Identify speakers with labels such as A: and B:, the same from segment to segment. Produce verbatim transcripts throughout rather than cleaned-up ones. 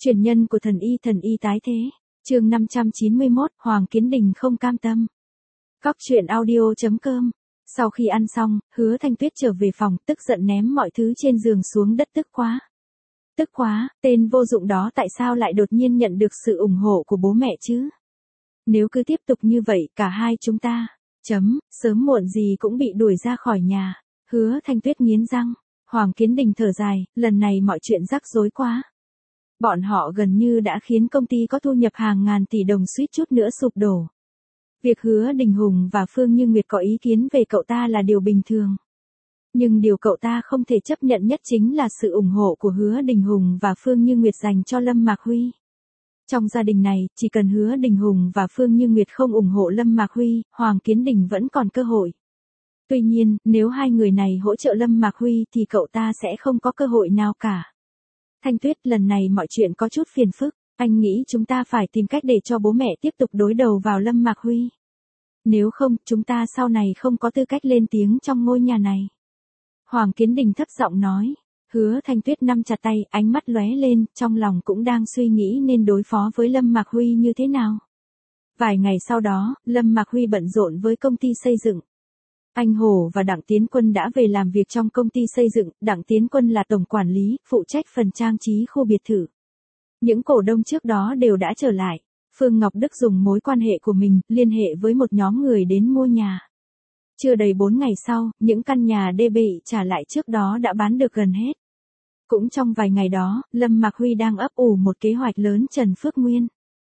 A: Truyền nhân của thần y thần y tái thế. Chương năm trăm chín mươi mốt, Hoàng Kiến Đình không cam tâm. Cóc truyện audio chấm com. Sau khi ăn xong, Hứa Thanh Tuyết trở về phòng, tức giận ném mọi thứ trên giường xuống đất. Tức quá. Tức quá, tên vô dụng đó tại sao lại đột nhiên nhận được sự ủng hộ của bố mẹ chứ? Nếu cứ tiếp tục như vậy, cả hai chúng ta, chấm, sớm muộn gì cũng bị đuổi ra khỏi nhà. Hứa Thanh Tuyết nghiến răng. Hoàng Kiến Đình thở dài, lần này mọi chuyện rắc rối quá. Bọn họ gần như đã khiến công ty có thu nhập hàng ngàn tỷ đồng suýt chút nữa sụp đổ. Việc Hứa Đình Hùng và Phương Như Nguyệt có ý kiến về cậu ta là điều bình thường. Nhưng điều cậu ta không thể chấp nhận nhất chính là sự ủng hộ của Hứa Đình Hùng và Phương Như Nguyệt dành cho Lâm Mạc Huy. Trong gia đình này, chỉ cần Hứa Đình Hùng và Phương Như Nguyệt không ủng hộ Lâm Mạc Huy, Hoàng Kiến Đình vẫn còn cơ hội. Tuy nhiên, nếu hai người này hỗ trợ Lâm Mạc Huy thì cậu ta sẽ không có cơ hội nào cả. Thanh Tuyết, lần này mọi chuyện có chút phiền phức, anh nghĩ chúng ta phải tìm cách để cho bố mẹ tiếp tục đối đầu vào Lâm Mạc Huy. Nếu không, chúng ta sau này không có tư cách lên tiếng trong ngôi nhà này. Hoàng Kiến Đình thấp giọng nói. Hứa Thanh Tuyết nắm chặt tay, ánh mắt lóe lên, trong lòng cũng đang suy nghĩ nên đối phó với Lâm Mạc Huy như thế nào. Vài ngày sau đó, Lâm Mạc Huy bận rộn với công ty xây dựng. Anh Hồ và Đặng Tiến Quân đã về làm việc trong công ty xây dựng, Đặng Tiến Quân là tổng quản lý, phụ trách phần trang trí khu biệt thự. Những cổ đông trước đó đều đã trở lại. Phương Ngọc Đức dùng mối quan hệ của mình, liên hệ với một nhóm người đến mua nhà. Chưa đầy bốn ngày sau, những căn nhà đê bê trả lại trước đó đã bán được gần hết. Cũng trong vài ngày đó, Lâm Mạc Huy đang ấp ủ một kế hoạch lớn Trần Phước Nguyên.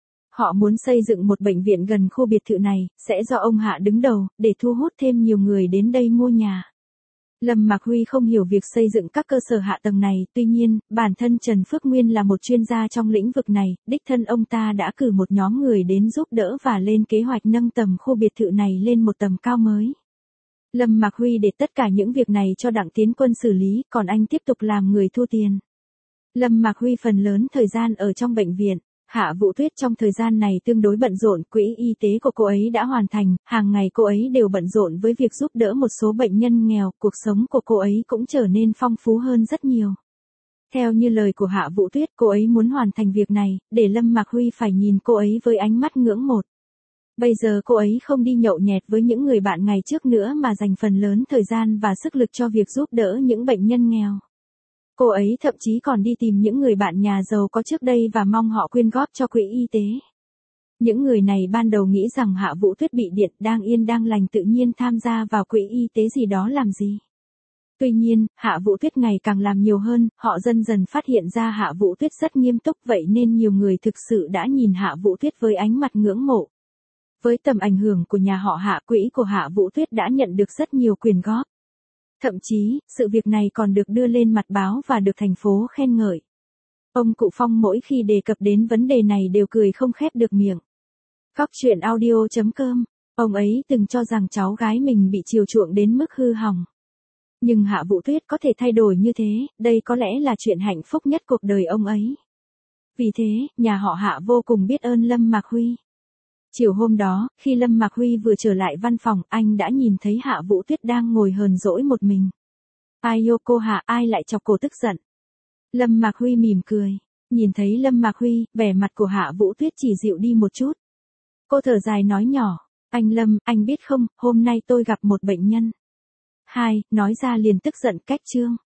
A: Họ muốn xây dựng một bệnh viện gần khu biệt thự này, sẽ do ông Hạ đứng đầu, để thu hút thêm nhiều người đến đây mua nhà. Lâm Mạc Huy không hiểu việc xây dựng các cơ sở hạ tầng này, tuy nhiên, bản thân Trần Phước Nguyên là một chuyên gia trong lĩnh vực này, đích thân ông ta đã cử một nhóm người đến giúp đỡ và lên kế hoạch nâng tầm khu biệt thự này lên một tầm cao mới. Lâm Mạc Huy để tất cả những việc này cho Đặng Tiến Quân xử lý, còn anh tiếp tục làm người thu tiền. Lâm Mạc Huy phần lớn thời gian ở trong bệnh viện. Hạ Vũ Tuyết trong thời gian này tương đối bận rộn, quỹ y tế của cô ấy đã hoàn thành, hàng ngày cô ấy đều bận rộn với việc giúp đỡ một số bệnh nhân nghèo, cuộc sống của cô ấy cũng trở nên phong phú hơn rất nhiều. Theo như lời của Hạ Vũ Tuyết, cô ấy muốn hoàn thành việc này, để Lâm Mạc Huy phải nhìn cô ấy với ánh mắt ngưỡng mộ. Bây giờ cô ấy không đi nhậu nhẹt với những người bạn ngày trước nữa mà dành phần lớn thời gian và sức lực cho việc giúp đỡ những bệnh nhân nghèo. Cô ấy thậm chí còn đi tìm những người bạn nhà giàu có trước đây và mong họ quyên góp cho quỹ y tế. Những người này ban đầu nghĩ rằng Hạ Vũ Tuyết bị điện, đang yên đang lành tự nhiên tham gia vào quỹ y tế gì đó làm gì. Tuy nhiên, Hạ Vũ Tuyết ngày càng làm nhiều hơn, họ dần dần phát hiện ra Hạ Vũ Tuyết rất nghiêm túc, vậy nên nhiều người thực sự đã nhìn Hạ Vũ Tuyết với ánh mặt ngưỡng mộ. Với tầm ảnh hưởng của nhà họ Hạ, quỹ của Hạ Vũ Tuyết đã nhận được rất nhiều quyên góp. Thậm chí, sự việc này còn được đưa lên mặt báo và được thành phố khen ngợi. Ông Cụ Phong mỗi khi đề cập đến vấn đề này đều cười không khép được miệng. Cóc truyện audio chấm com. Ông ấy từng cho rằng cháu gái mình bị chiều chuộng đến mức hư hỏng. Nhưng Hạ Vũ Tuyết có thể thay đổi như thế, đây có lẽ là chuyện hạnh phúc nhất cuộc đời ông ấy. Vì thế, nhà họ Hạ vô cùng biết ơn Lâm Mạc Huy. Chiều hôm đó, khi Lâm Mạc Huy vừa trở lại văn phòng, anh đã nhìn thấy Hạ Vũ Tuyết đang ngồi hờn dỗi một mình. Ai yêu cô Hạ, ai lại chọc cô tức giận. Lâm Mạc Huy mỉm cười. Nhìn thấy Lâm Mạc Huy, vẻ mặt của Hạ Vũ Tuyết chỉ dịu đi một chút. Cô thở dài nói nhỏ, anh Lâm, anh biết không, hôm nay tôi gặp một bệnh nhân. Hai, nói ra liền tức giận cách chương.